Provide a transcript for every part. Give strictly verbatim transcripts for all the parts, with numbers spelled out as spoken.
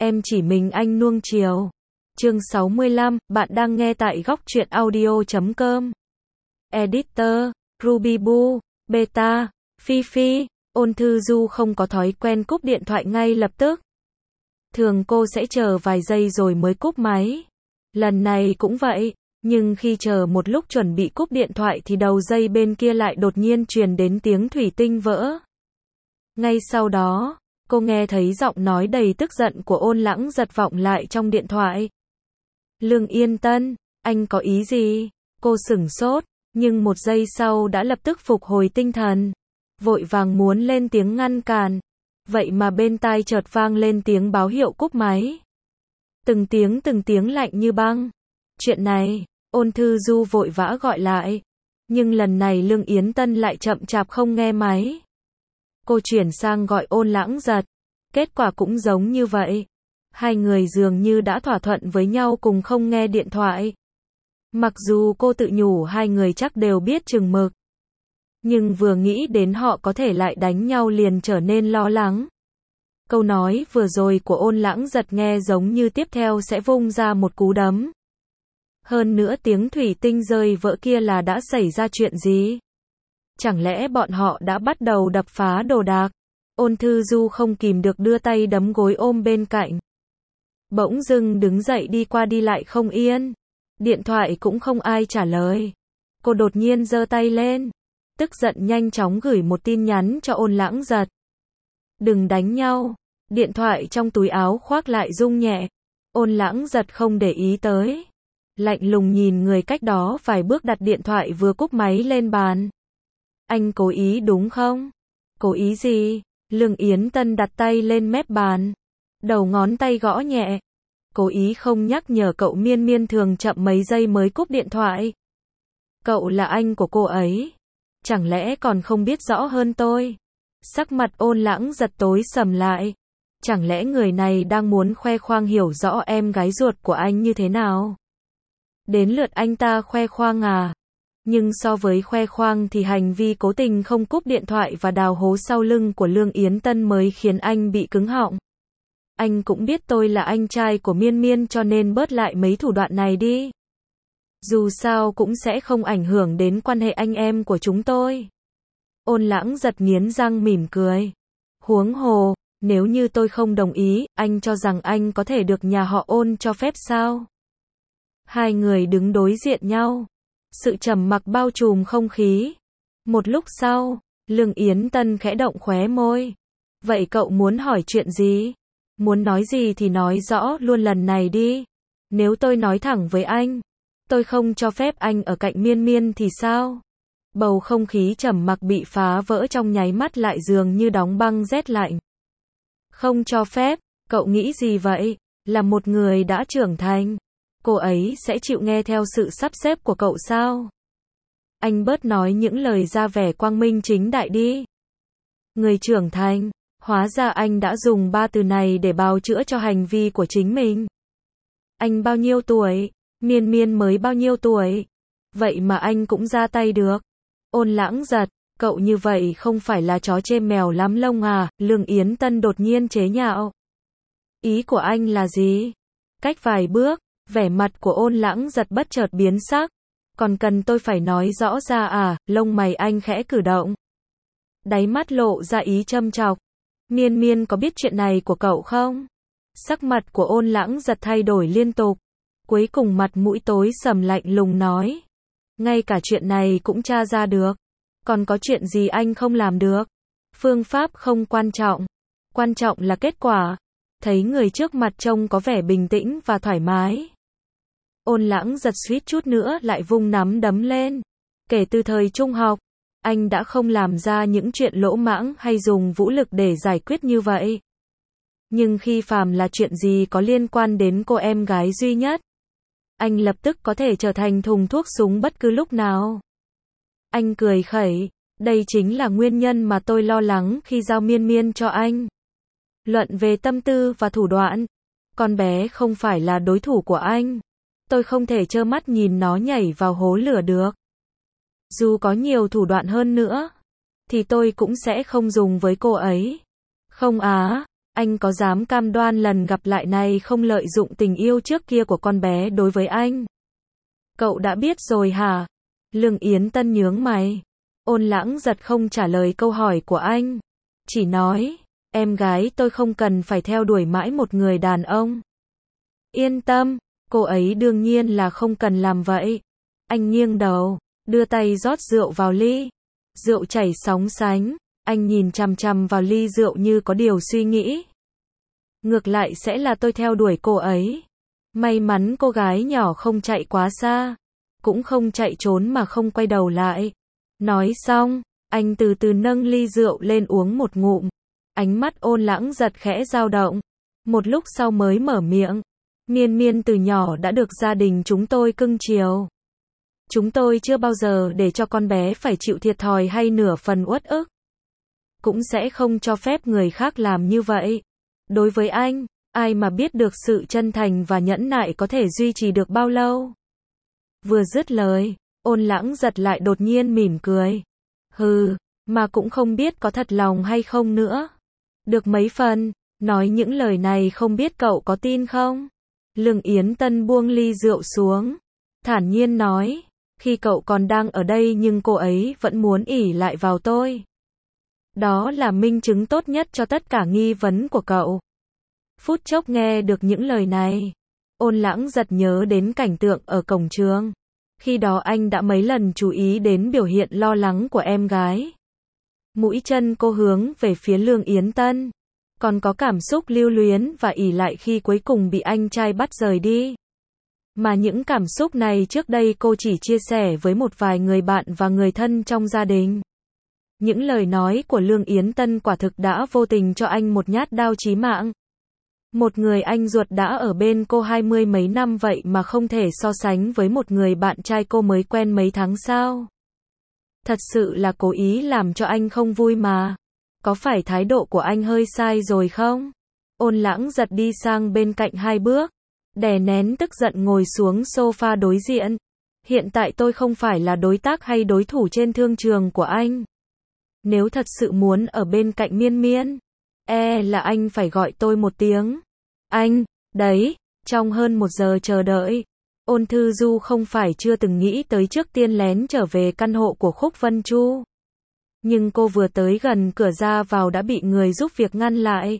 em chỉ mình anh nuông chiều. Chương sáu mươi lăm, bạn đang nghe tại góc truyện audio chấm com. Editor, Ruby Boo, Beta, Phi Phi, Ôn Thư Du không có thói quen cúp điện thoại ngay lập tức. Thường cô sẽ chờ vài giây rồi mới cúp máy. Lần này cũng vậy, nhưng khi chờ một lúc chuẩn bị cúp điện thoại thì đầu dây bên kia lại đột nhiên truyền đến tiếng thủy tinh vỡ. Ngay sau đó, cô nghe thấy giọng nói đầy tức giận của Ôn Lãng Giật vọng lại trong điện thoại. Lương Yên Tân, anh có ý gì? Cô sửng sốt, nhưng một giây sau đã lập tức phục hồi tinh thần. Vội vàng muốn lên tiếng ngăn cản. Vậy mà bên tai chợt vang lên tiếng báo hiệu cúp máy. Từng tiếng từng tiếng lạnh như băng. Chuyện này, Ôn Thư Du vội vã gọi lại. Nhưng lần này Lương Yến Tân lại chậm chạp không nghe máy. Cô chuyển sang gọi Ôn Lãng Giật. Kết quả cũng giống như vậy. Hai người dường như đã thỏa thuận với nhau cùng không nghe điện thoại. Mặc dù cô tự nhủ hai người chắc đều biết chừng mực. Nhưng vừa nghĩ đến họ có thể lại đánh nhau liền trở nên lo lắng. Câu nói vừa rồi của Ôn Lãng Giật nghe giống như tiếp theo sẽ vung ra một cú đấm. Hơn nữa tiếng thủy tinh rơi vỡ kia là đã xảy ra chuyện gì? Chẳng lẽ bọn họ đã bắt đầu đập phá đồ đạc? Ôn Thư Du không kìm được đưa tay đấm gối ôm bên cạnh. Bỗng dưng đứng dậy đi qua đi lại không yên. Điện thoại cũng không ai trả lời. Cô đột nhiên giơ tay lên. Tức giận nhanh chóng gửi một tin nhắn cho Ôn Lãng Giật. Đừng đánh nhau. Điện thoại trong túi áo khoác lại rung nhẹ. Ôn Lãng Giật không để ý tới. Lạnh lùng nhìn người cách đó vài bước đặt điện thoại vừa cúp máy lên bàn. Anh cố ý đúng không? Cố ý gì? Lương Yến Tân đặt tay lên mép bàn. Đầu ngón tay gõ nhẹ. Cố ý không nhắc nhở cậu Miên Miên thường chậm mấy giây mới cúp điện thoại. Cậu là anh của cô ấy. Chẳng lẽ còn không biết rõ hơn tôi? Sắc mặt Ôn Lãng Giật tối sầm lại. Chẳng lẽ người này đang muốn khoe khoang hiểu rõ em gái ruột của anh như thế nào? Đến lượt anh ta khoe khoang à? Nhưng so với khoe khoang thì hành vi cố tình không cúp điện thoại và đào hố sau lưng của Lương Yến Tân mới khiến anh bị cứng họng. Anh cũng biết tôi là anh trai của Miên Miên cho nên bớt lại mấy thủ đoạn này đi. Dù sao cũng sẽ không ảnh hưởng đến quan hệ anh em của chúng tôi. Ôn Lãng Giật nghiến răng mỉm cười. Huống hồ, nếu như tôi không đồng ý, anh cho rằng anh có thể được nhà họ Ôn cho phép sao? Hai người đứng đối diện nhau. Sự trầm mặc bao trùm không khí. Một lúc sau, Lương Yến Tân khẽ động khóe môi. Vậy cậu muốn hỏi chuyện gì? Muốn nói gì thì nói rõ luôn lần này đi. Nếu tôi nói thẳng với anh, tôi không cho phép anh ở cạnh Miên Miên thì sao? Bầu không khí trầm mặc bị phá vỡ trong nháy mắt lại dường như đóng băng rét lạnh. Không cho phép, cậu nghĩ gì vậy? Là một người đã trưởng thành. Cô ấy sẽ chịu nghe theo sự sắp xếp của cậu sao? Anh bớt nói những lời ra vẻ quang minh chính đại đi. Người trưởng thành, hóa ra anh đã dùng ba từ này để bào chữa cho hành vi của chính mình. Anh bao nhiêu tuổi? Miên Miên mới bao nhiêu tuổi? Vậy mà anh cũng ra tay được. Ôn Lãng Giật, cậu như vậy không phải là chó chê mèo lắm lông à? Lương Yến Tân đột nhiên chế nhạo. Ý của anh là gì? Cách vài bước, vẻ mặt của Ôn Lãng Giật bất chợt biến sắc. Còn cần tôi phải nói rõ ra à? Lông mày anh khẽ cử động. Đáy mắt lộ ra ý châm chọc. Miên Miên có biết chuyện này của cậu không? Sắc mặt của Ôn Lãng Giật thay đổi liên tục. Cuối cùng mặt mũi tối sầm lạnh lùng nói. Ngay cả chuyện này cũng tra ra được. Còn có chuyện gì anh không làm được? Phương pháp không quan trọng. Quan trọng là kết quả. Thấy người trước mặt trông có vẻ bình tĩnh và thoải mái. Ôn Lãng Giật suýt chút nữa lại vung nắm đấm lên. Kể từ thời trung học, anh đã không làm ra những chuyện lỗ mãng hay dùng vũ lực để giải quyết như vậy. Nhưng khi phàm là chuyện gì có liên quan đến cô em gái duy nhất, anh lập tức có thể trở thành thùng thuốc súng bất cứ lúc nào. Anh cười khẩy, đây chính là nguyên nhân mà tôi lo lắng khi giao Miên Miên cho anh. Luận về tâm tư và thủ đoạn, con bé không phải là đối thủ của anh. Tôi không thể trơ mắt nhìn nó nhảy vào hố lửa được. Dù có nhiều thủ đoạn hơn nữa, thì tôi cũng sẽ không dùng với cô ấy. Không á, Anh có dám cam đoan lần gặp lại này không lợi dụng tình yêu trước kia của con bé đối với anh? Cậu đã biết rồi hả? Lương Yến Tân nhướng mày. Ôn Lãng Giật không trả lời câu hỏi của anh. Chỉ nói, em gái tôi không cần phải theo đuổi mãi một người đàn ông. Yên tâm, cô ấy đương nhiên là không cần làm vậy. Anh nghiêng đầu, đưa tay rót rượu vào ly. Rượu chảy sóng sánh, anh nhìn chằm chằm vào ly rượu như có điều suy nghĩ. Ngược lại sẽ là tôi theo đuổi cô ấy. May mắn cô gái nhỏ không chạy quá xa, cũng không chạy trốn mà không quay đầu lại. Nói xong, anh từ từ nâng ly rượu lên uống một ngụm. Ánh mắt Ôn Lãng Giật khẽ dao động. Một lúc sau mới mở miệng. Miên Miên từ nhỏ đã được gia đình chúng tôi cưng chiều. Chúng tôi chưa bao giờ để cho con bé phải chịu thiệt thòi hay nửa phần uất ức. Cũng sẽ không cho phép người khác làm như vậy. Đối với anh, ai mà biết được sự chân thành và nhẫn nại có thể duy trì được bao lâu. Vừa dứt lời, Ôn Lãng Giật lại đột nhiên mỉm cười. Hừ, mà cũng không biết có thật lòng hay không nữa. Được mấy phần, nói những lời này không biết cậu có tin không? Lương Yến Tân buông ly rượu xuống, thản nhiên nói, khi cậu còn đang ở đây nhưng cô ấy vẫn muốn ỷ lại vào tôi. Đó là minh chứng tốt nhất cho tất cả nghi vấn của cậu. Phút chốc nghe được những lời này, Ôn Lãng Giật nhớ đến cảnh tượng ở cổng trường. Khi đó anh đã mấy lần chú ý đến biểu hiện lo lắng của em gái. Mũi chân cô hướng về phía Lương Yến Tân. Còn có cảm xúc lưu luyến và ỷ lại khi cuối cùng bị anh trai bắt rời đi. Mà những cảm xúc này trước đây cô chỉ chia sẻ với một vài người bạn và người thân trong gia đình. Những lời nói của Lương Yến Tân quả thực đã vô tình cho anh một nhát đao chí mạng. Một người anh ruột đã ở bên cô hai mươi mấy năm vậy mà không thể so sánh với một người bạn trai cô mới quen mấy tháng sao? Thật sự là cố ý làm cho anh không vui mà. Có phải thái độ của anh hơi sai rồi không? Ôn Lãng Giật đi sang bên cạnh hai bước, đè nén tức giận ngồi xuống sofa đối diện. Hiện tại tôi không phải là đối tác hay đối thủ trên thương trường của anh. Nếu thật sự muốn ở bên cạnh Miên Miên, e là anh phải gọi tôi một tiếng. Anh, đấy, trong hơn một giờ chờ đợi, Ôn Thư Du không phải chưa từng nghĩ tới trước tiên lén trở về căn hộ của Khúc Vân Chu. Nhưng cô vừa tới gần cửa ra vào đã bị người giúp việc ngăn lại.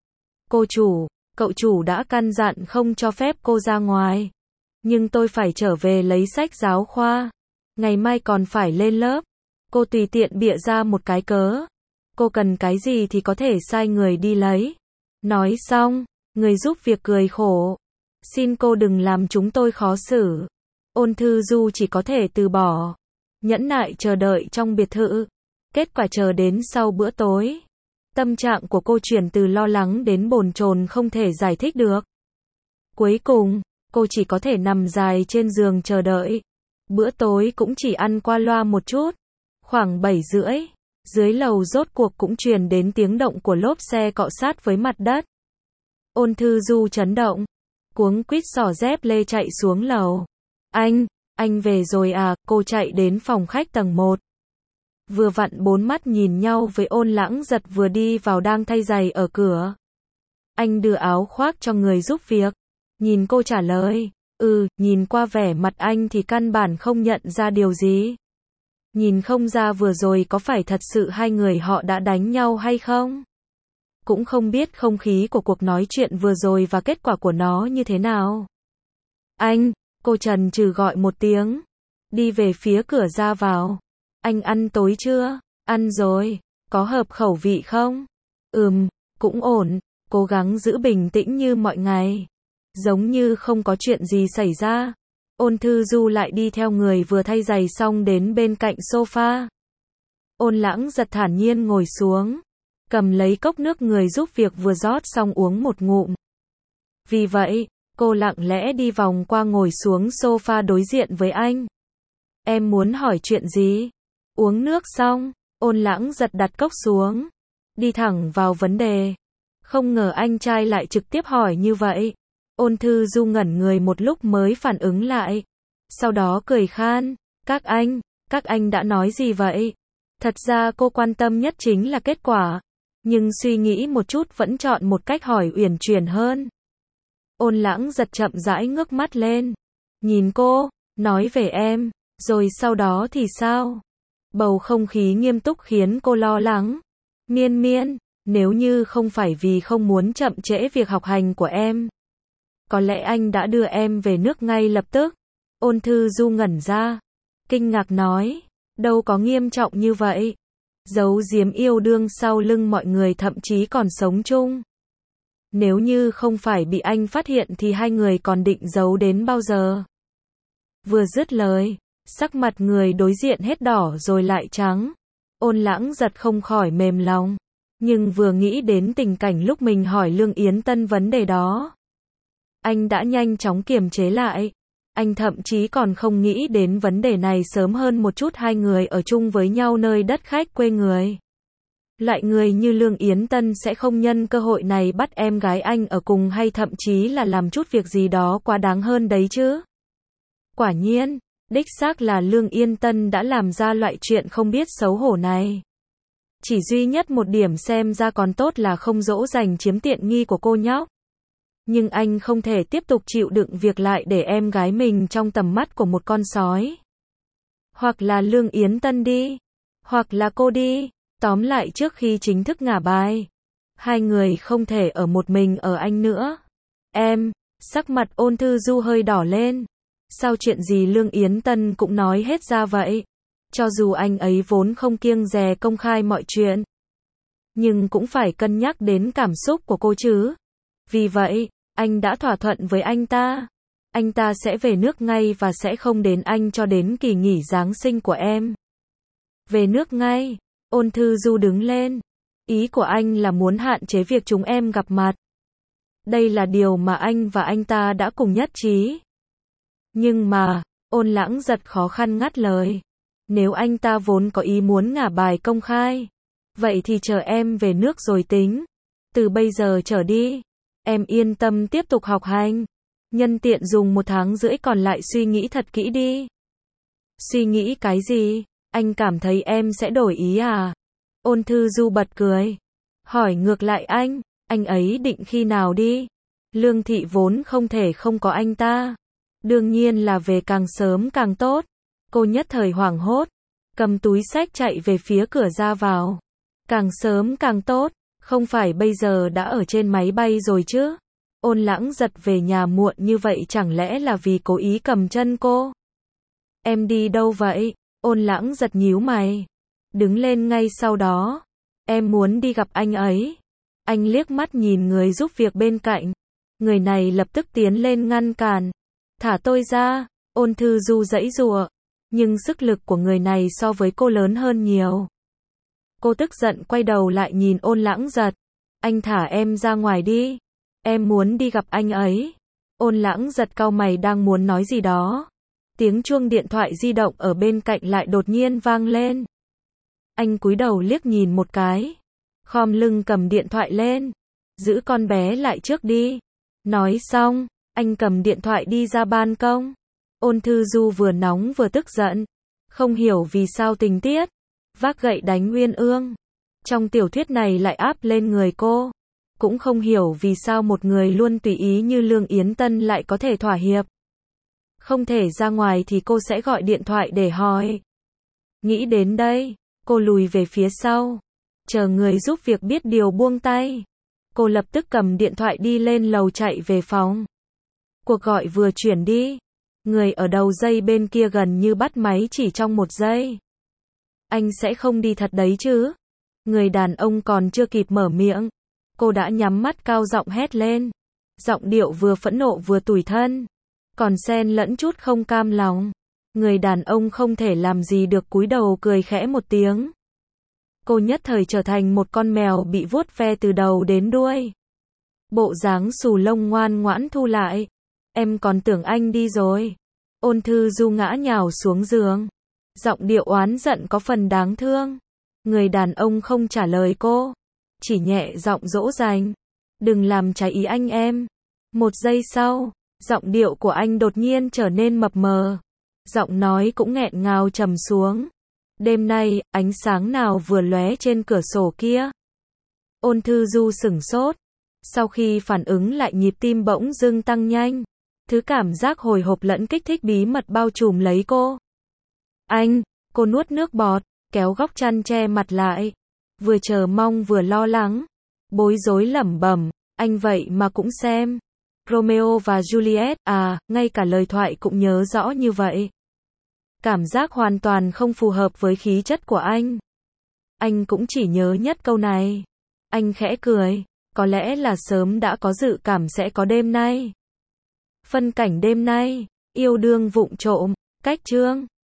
Cô chủ, cậu chủ đã căn dặn không cho phép cô ra ngoài. Nhưng tôi phải trở về lấy sách giáo khoa. Ngày mai còn phải lên lớp. Cô tùy tiện bịa ra một cái cớ. Cô cần cái gì thì có thể sai người đi lấy. Nói xong, người giúp việc cười khổ. Xin cô đừng làm chúng tôi khó xử. Ôn Thư Du chỉ có thể từ bỏ. Nhẫn nại chờ đợi trong biệt thự. Kết quả chờ đến sau bữa tối. Tâm trạng của cô chuyển từ lo lắng đến bồn chồn không thể giải thích được. Cuối cùng, cô chỉ có thể nằm dài trên giường chờ đợi. Bữa tối cũng chỉ ăn qua loa một chút. Khoảng bảy rưỡi, dưới lầu rốt cuộc cũng truyền đến tiếng động của lốp xe cọ sát với mặt đất. Ôn Thư Du chấn động, cuống quýt xỏ dép lê chạy xuống lầu. Anh, anh về rồi à? Cô chạy đến phòng khách tầng một. Vừa vặn bốn mắt nhìn nhau với Ôn Lãng Giật vừa đi vào đang thay giày ở cửa. Anh đưa áo khoác cho người giúp việc. Nhìn cô trả lời, ừ, nhìn qua vẻ mặt anh thì căn bản không nhận ra điều gì. Nhìn không ra vừa rồi có phải thật sự hai người họ đã đánh nhau hay không? Cũng không biết không khí của cuộc nói chuyện vừa rồi và kết quả của nó như thế nào. Anh, cô chần chừ gọi một tiếng. Đi về phía cửa ra vào. Anh ăn tối chưa? Ăn rồi. Có hợp khẩu vị không? Ừm, cũng ổn. Cố gắng giữ bình tĩnh như mọi ngày. Giống như không có chuyện gì xảy ra. Ôn Thư Du lại đi theo người vừa thay giày xong đến bên cạnh sofa. Ôn Lãng Giật thản nhiên ngồi xuống. Cầm lấy cốc nước người giúp việc vừa rót xong uống một ngụm. Vì vậy, cô lặng lẽ đi vòng qua ngồi xuống sofa đối diện với anh. Em muốn hỏi chuyện gì? Uống nước xong, Ôn Lãng Giật đặt cốc xuống. Đi thẳng vào vấn đề. Không ngờ anh trai lại trực tiếp hỏi như vậy. Ôn Thư Du ngẩn người một lúc mới phản ứng lại. Sau đó cười khan. Các anh, các anh đã nói gì vậy? Thật ra cô quan tâm nhất chính là kết quả. Nhưng suy nghĩ một chút vẫn chọn một cách hỏi uyển chuyển hơn. Ôn Lãng Giật chậm rãi ngước mắt lên. Nhìn cô, nói về em, rồi sau đó thì sao? Bầu không khí nghiêm túc khiến cô lo lắng. Miên Miên, nếu như không phải vì không muốn chậm trễ việc học hành của em, có lẽ anh đã đưa em về nước ngay lập tức. Ôn Thư Du ngẩn ra, kinh ngạc nói, đâu có nghiêm trọng như vậy. Giấu giếm yêu đương sau lưng mọi người, thậm chí còn sống chung. Nếu như không phải bị anh phát hiện thì hai người còn định giấu đến bao giờ? Vừa dứt lời, sắc mặt người đối diện hết đỏ rồi lại trắng. Ôn Lãng Giật không khỏi mềm lòng. Nhưng vừa nghĩ đến tình cảnh lúc mình hỏi Lương Yến Tân vấn đề đó, anh đã nhanh chóng kiềm chế lại. Anh thậm chí còn không nghĩ đến vấn đề này sớm hơn một chút, hai người ở chung với nhau nơi đất khách quê người. Loại người như Lương Yến Tân sẽ không nhân cơ hội này bắt em gái anh ở cùng, hay thậm chí là làm chút việc gì đó quá đáng hơn đấy chứ. Quả nhiên, đích xác là Lương Yến Tân đã làm ra loại chuyện không biết xấu hổ này. Chỉ duy nhất một điểm xem ra còn tốt là không dỗ dành chiếm tiện nghi của cô nhóc. Nhưng anh không thể tiếp tục chịu đựng việc lại để em gái mình trong tầm mắt của một con sói. Hoặc là Lương Yến Tân đi, hoặc là cô đi. Tóm lại trước khi chính thức ngả bài, hai người không thể ở một mình ở anh nữa. Em, sắc mặt Ôn Thư Du hơi đỏ lên. Sao chuyện gì Lương Yến Tân cũng nói hết ra vậy? Cho dù anh ấy vốn không kiêng dè công khai mọi chuyện, nhưng cũng phải cân nhắc đến cảm xúc của cô chứ. Vì vậy, anh đã thỏa thuận với anh ta. Anh ta sẽ về nước ngay và sẽ không đến anh cho đến kỳ nghỉ Giáng sinh của em. Về nước ngay? Ôn Thư Du đứng lên. Ý của anh là muốn hạn chế việc chúng em gặp mặt. Đây là điều mà anh và anh ta đã cùng nhất trí. Nhưng mà, Ôn Lãng Giật khó khăn ngắt lời. Nếu anh ta vốn có ý muốn ngả bài công khai, vậy thì chờ em về nước rồi tính. Từ bây giờ trở đi, em yên tâm tiếp tục học hành. Nhân tiện dùng một tháng rưỡi còn lại suy nghĩ thật kỹ đi. Suy nghĩ cái gì? Anh cảm thấy em sẽ đổi ý à? Ôn Thư Du bật cười. Hỏi ngược lại anh, anh ấy định khi nào đi? Lương Thị vốn không thể không có anh ta. Đương nhiên là về càng sớm càng tốt. Cô nhất thời hoảng hốt, cầm túi xách chạy về phía cửa ra vào. Càng sớm càng tốt, không phải bây giờ đã ở trên máy bay rồi chứ? Ôn Lãng Giật về nhà muộn như vậy chẳng lẽ là vì cố ý cầm chân cô? Em đi đâu vậy? Ôn Lãng Giật nhíu mày. Đứng lên ngay sau đó. Em muốn đi gặp anh ấy. Anh liếc mắt nhìn người giúp việc bên cạnh. Người này lập tức tiến lên ngăn cản. Thả tôi ra. Ôn Thư Du giãy giụa. Nhưng sức lực của người này so với cô lớn hơn nhiều. Cô tức giận quay đầu lại nhìn Ôn Lãng Giật. Anh thả em ra ngoài đi. Em muốn đi gặp anh ấy. Ôn Lãng Giật cau mày đang muốn nói gì đó. Tiếng chuông điện thoại di động ở bên cạnh lại đột nhiên vang lên. Anh cúi đầu liếc nhìn một cái. Khom lưng cầm điện thoại lên. Giữ con bé lại trước đi. Nói xong, anh cầm điện thoại đi ra ban công. Ôn Thư Du vừa nóng vừa tức giận. Không hiểu vì sao tình tiết vác gậy đánh Uyên Ương trong tiểu thuyết này lại áp lên người cô. Cũng không hiểu vì sao một người luôn tùy ý như Lương Yến Tân lại có thể thỏa hiệp. Không thể ra ngoài thì cô sẽ gọi điện thoại để hỏi. Nghĩ đến đây, cô lùi về phía sau. Chờ người giúp việc biết điều buông tay. Cô lập tức cầm điện thoại đi lên lầu chạy về phòng. Cuộc gọi vừa chuyển đi. Người ở đầu dây bên kia gần như bắt máy chỉ trong một giây. Anh sẽ không đi thật đấy chứ? Người đàn ông còn chưa kịp mở miệng. Cô đã nhắm mắt cao giọng hét lên. Giọng điệu vừa phẫn nộ vừa tủi thân. Còn xen lẫn chút không cam lòng. Người đàn ông không thể làm gì được cúi đầu cười khẽ một tiếng. Cô nhất thời trở thành một con mèo bị vuốt ve từ đầu đến đuôi. Bộ dáng xù lông ngoan ngoãn thu lại. Em còn tưởng anh đi rồi. Ôn Thư Du ngã nhào xuống giường. Giọng điệu oán giận có phần đáng thương. Người đàn ông không trả lời cô. Chỉ nhẹ giọng dỗ dành. Đừng làm trái ý anh em. Một giây sau, giọng điệu của anh đột nhiên trở nên mập mờ. Giọng nói cũng nghẹn ngào trầm xuống. Đêm nay, ánh sáng nào vừa lóe trên cửa sổ kia? Ôn Thư Du sửng sốt. Sau khi phản ứng lại nhịp tim bỗng dưng tăng nhanh. Thứ cảm giác hồi hộp lẫn kích thích bí mật bao trùm lấy cô. Anh, cô nuốt nước bọt, kéo góc chăn che mặt lại. Vừa chờ mong vừa lo lắng. Bối rối lẩm bẩm, anh vậy mà cũng xem. Romeo và Juliet, à, ngay cả lời thoại cũng nhớ rõ như vậy. Cảm giác hoàn toàn không phù hợp với khí chất của anh. Anh cũng chỉ nhớ nhất câu này. Anh khẽ cười, có lẽ là sớm đã có dự cảm sẽ có đêm nay. Phân cảnh đêm nay, yêu đương vụng trộm, cách chương.